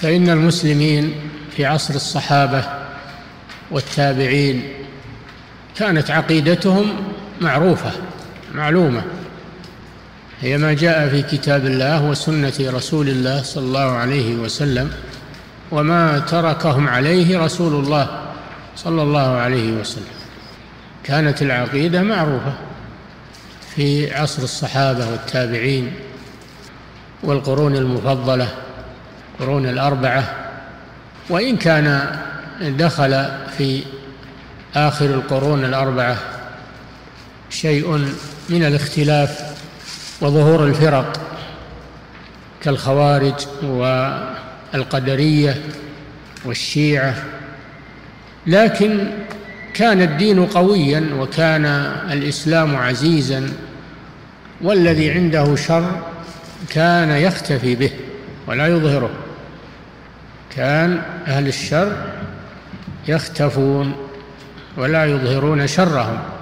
فإن المسلمين في عصر الصحابة والتابعين كانت عقيدتهم معروفة معلومة، هي ما جاء في كتاب الله وسنة رسول الله صلى الله عليه وسلم، وما تركهم عليه رسول الله صلى الله عليه وسلم. كانت العقيدة معروفة في عصر الصحابة والتابعين والقرون المفضلة، قرون الأربعة، وإن كان دخل في آخر القرون الأربعة شيء من الاختلاف وظهور الفرق كالخوارج والقدرية والشيعة، لكن كان الدين قويا وكان الإسلام عزيزا، والذي عنده شر كان يختفي به ولا يظهره. كان أهل الشر يختفون ولا يظهرون شرهم.